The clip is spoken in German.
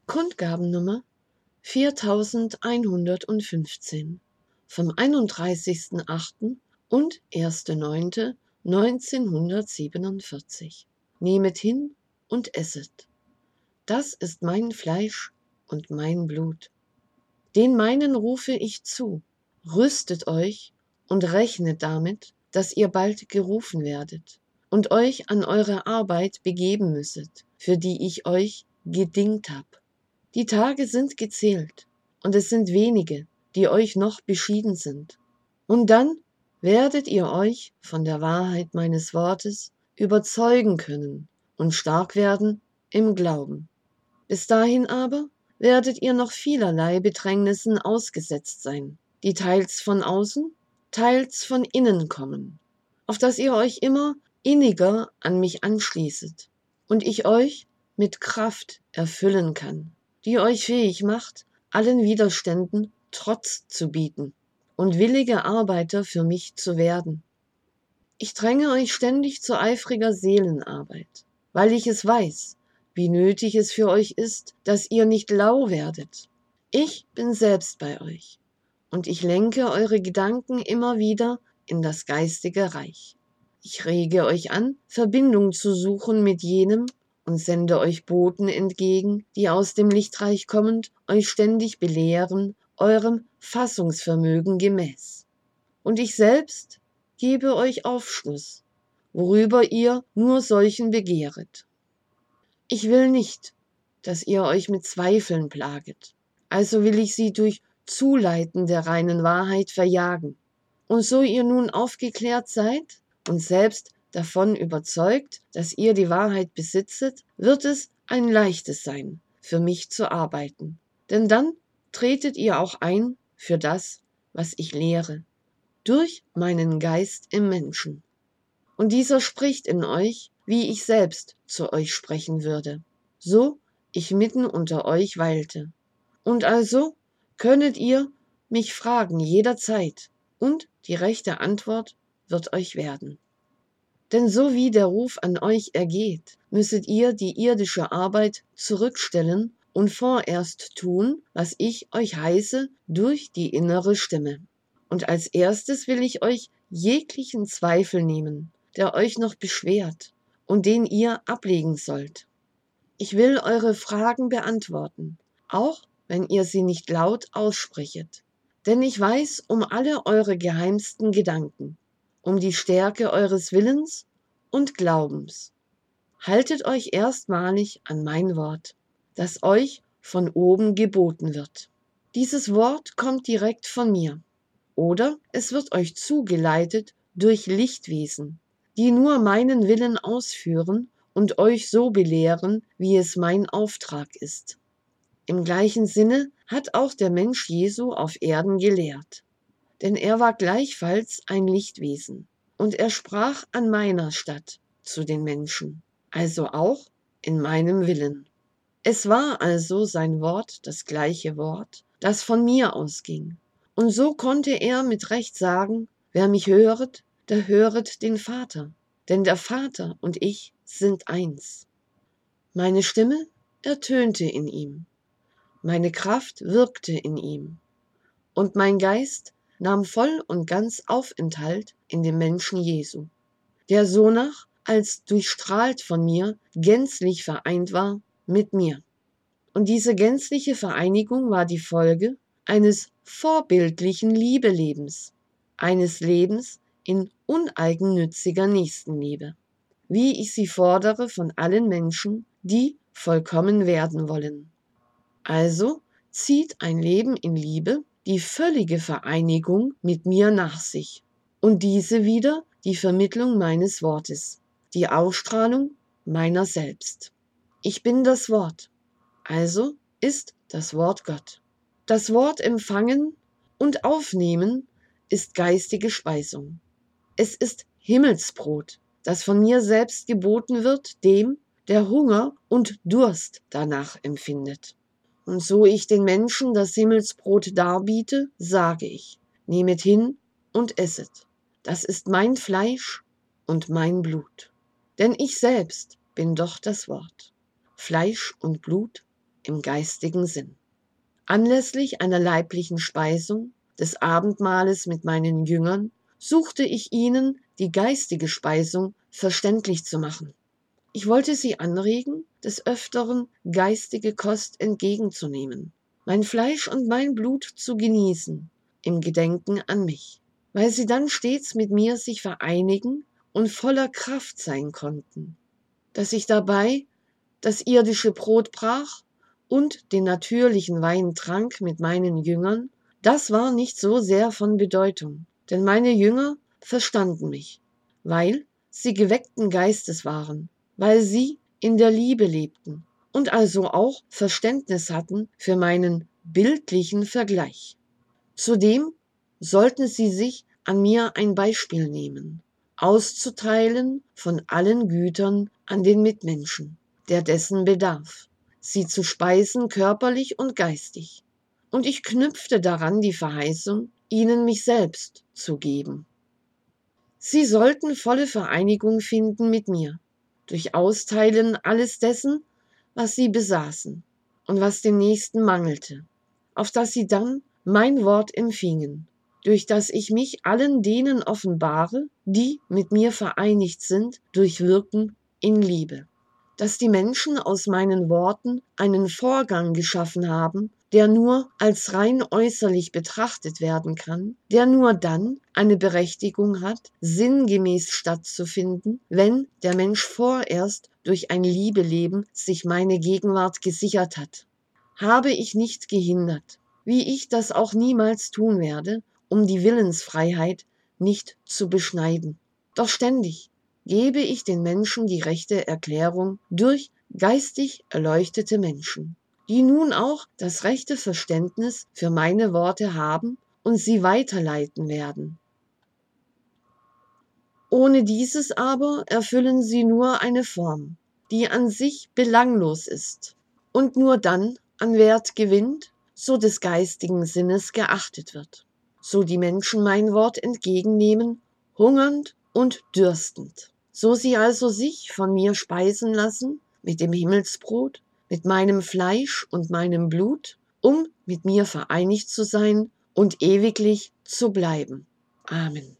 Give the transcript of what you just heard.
Kundgabennummer 4115 vom 31.08. und 1.9.1947. Nehmet hin und esset. Das ist mein Fleisch und mein Blut. Den meinen rufe ich zu. Rüstet euch und rechnet damit, dass ihr bald gerufen werdet und euch an eure Arbeit begeben müsset, für die ich euch gedingt hab. Die Tage sind gezählt, und es sind wenige, die euch noch beschieden sind. Und dann werdet ihr euch von der Wahrheit meines Wortes überzeugen können und stark werden im Glauben. Bis dahin aber werdet ihr noch vielerlei Bedrängnissen ausgesetzt sein, die teils von außen, teils von innen kommen, auf dass ihr euch immer inniger an mich anschließet und ich euch mit Kraft erfüllen kann, die euch fähig macht, allen Widerständen Trotz zu bieten und willige Arbeiter für mich zu werden. Ich dränge euch ständig zu eifriger Seelenarbeit, weil ich es weiß, wie nötig es für euch ist, dass ihr nicht lau werdet. Ich bin selbst bei euch, und ich lenke eure Gedanken immer wieder in das geistige Reich. Ich rege euch an, Verbindung zu suchen mit jenem und sende euch Boten entgegen, die aus dem Lichtreich kommend euch ständig belehren, eurem Fassungsvermögen gemäß. Und ich selbst gebe euch Aufschluss, worüber ihr nur solchen begehret. Ich will nicht, dass ihr euch mit Zweifeln plaget, also will ich sie durch Zuleiten der reinen Wahrheit verjagen. Und so ihr nun aufgeklärt seid und selbst davon überzeugt, dass ihr die Wahrheit besitzet, wird es ein leichtes sein, für mich zu arbeiten. Denn dann tretet ihr auch ein für das, was ich lehre, durch meinen Geist im Menschen. Und dieser spricht in euch, wie ich selbst zu euch sprechen würde, so ich mitten unter euch weilte. Und also könnet ihr mich fragen jederzeit, und die rechte Antwort wird euch werden. Denn so wie der Ruf an euch ergeht, müsset ihr die irdische Arbeit zurückstellen und vorerst tun, was ich euch heiße durch die innere Stimme. Und als erstes will ich euch jeglichen Zweifel nehmen, der euch noch beschwert und den ihr ablegen sollt. Ich will eure Fragen beantworten, auch wenn ihr sie nicht laut aussprechet. Denn ich weiß um alle eure geheimsten Gedanken, um die Stärke eures Willens und Glaubens. Haltet euch erstmalig an mein Wort, das euch von oben geboten wird. Dieses Wort kommt direkt von mir, oder es wird euch zugeleitet durch Lichtwesen, die nur meinen Willen ausführen und euch so belehren, wie es mein Auftrag ist. Im gleichen Sinne hat auch der Mensch Jesu auf Erden gelehrt. Denn er war gleichfalls ein Lichtwesen. Und er sprach an meiner Statt zu den Menschen, also auch in meinem Willen. Es war also sein Wort das gleiche Wort, das von mir ausging. Und so konnte er mit Recht sagen, wer mich höret, der höret den Vater. Denn der Vater und ich sind eins. Meine Stimme ertönte in ihm. Meine Kraft wirkte in ihm, und mein Geist nahm voll und ganz Aufenthalt in dem Menschen Jesu, der sonach als durchstrahlt von mir gänzlich vereint war mit mir. Und diese gänzliche Vereinigung war die Folge eines vorbildlichen Liebelebens, eines Lebens in uneigennütziger Nächstenliebe, wie ich sie fordere von allen Menschen, die vollkommen werden wollen. Also zieht ein Leben in Liebe die völlige Vereinigung mit mir nach sich und diese wieder die Vermittlung meines Wortes, die Ausstrahlung meiner selbst. Ich bin das Wort, also ist das Wort Gott. Das Wort empfangen und aufnehmen ist geistige Speisung. Es ist Himmelsbrot, das von mir selbst geboten wird dem, der Hunger und Durst danach empfindet. Und so ich den Menschen das Himmelsbrot darbiete, sage ich, nehmet hin und esset. Das ist mein Fleisch und mein Blut. Denn ich selbst bin doch das Wort. Fleisch und Blut im geistigen Sinn. Anlässlich einer leiblichen Speisung, des Abendmahles mit meinen Jüngern, suchte ich ihnen die geistige Speisung verständlich zu machen. Ich wollte sie anregen, des Öfteren geistige Kost entgegenzunehmen, mein Fleisch und mein Blut zu genießen, im Gedenken an mich, weil sie dann stets mit mir sich vereinigen und voller Kraft sein konnten. Dass ich dabei das irdische Brot brach und den natürlichen Wein trank mit meinen Jüngern, das war nicht so sehr von Bedeutung, denn meine Jünger verstanden mich, weil sie geweckten Geistes waren, weil sie in der Liebe lebten und also auch Verständnis hatten für meinen bildlichen Vergleich. Zudem sollten sie sich an mir ein Beispiel nehmen, auszuteilen von allen Gütern an den Mitmenschen, der dessen bedarf, sie zu speisen körperlich und geistig. Und ich knüpfte daran die Verheißung, ihnen mich selbst zu geben. Sie sollten volle Vereinigung finden mit mir, durch Austeilen alles dessen, was sie besaßen und was dem Nächsten mangelte, auf dass sie dann mein Wort empfingen, durch das ich mich allen denen offenbare, die mit mir vereinigt sind, durch Wirken in Liebe. Dass die Menschen aus meinen Worten einen Vorgang geschaffen haben, der nur als rein äußerlich betrachtet werden kann, der nur dann eine Berechtigung hat, sinngemäß stattzufinden, wenn der Mensch vorerst durch ein Liebeleben sich meine Gegenwart gesichert hat. Habe ich nicht gehindert, wie ich das auch niemals tun werde, um die Willensfreiheit nicht zu beschneiden. Doch ständig gebe ich den Menschen die rechte Erklärung durch geistig erleuchtete Menschen, die nun auch das rechte Verständnis für meine Worte haben und sie weiterleiten werden. Ohne dieses aber erfüllen sie nur eine Form, die an sich belanglos ist und nur dann an Wert gewinnt, so des geistigen Sinnes geachtet wird, so die Menschen mein Wort entgegennehmen, hungernd und dürstend. So sie also sich von mir speisen lassen mit dem Himmelsbrot, mit meinem Fleisch und meinem Blut, um mit mir vereinigt zu sein und ewiglich zu bleiben. Amen.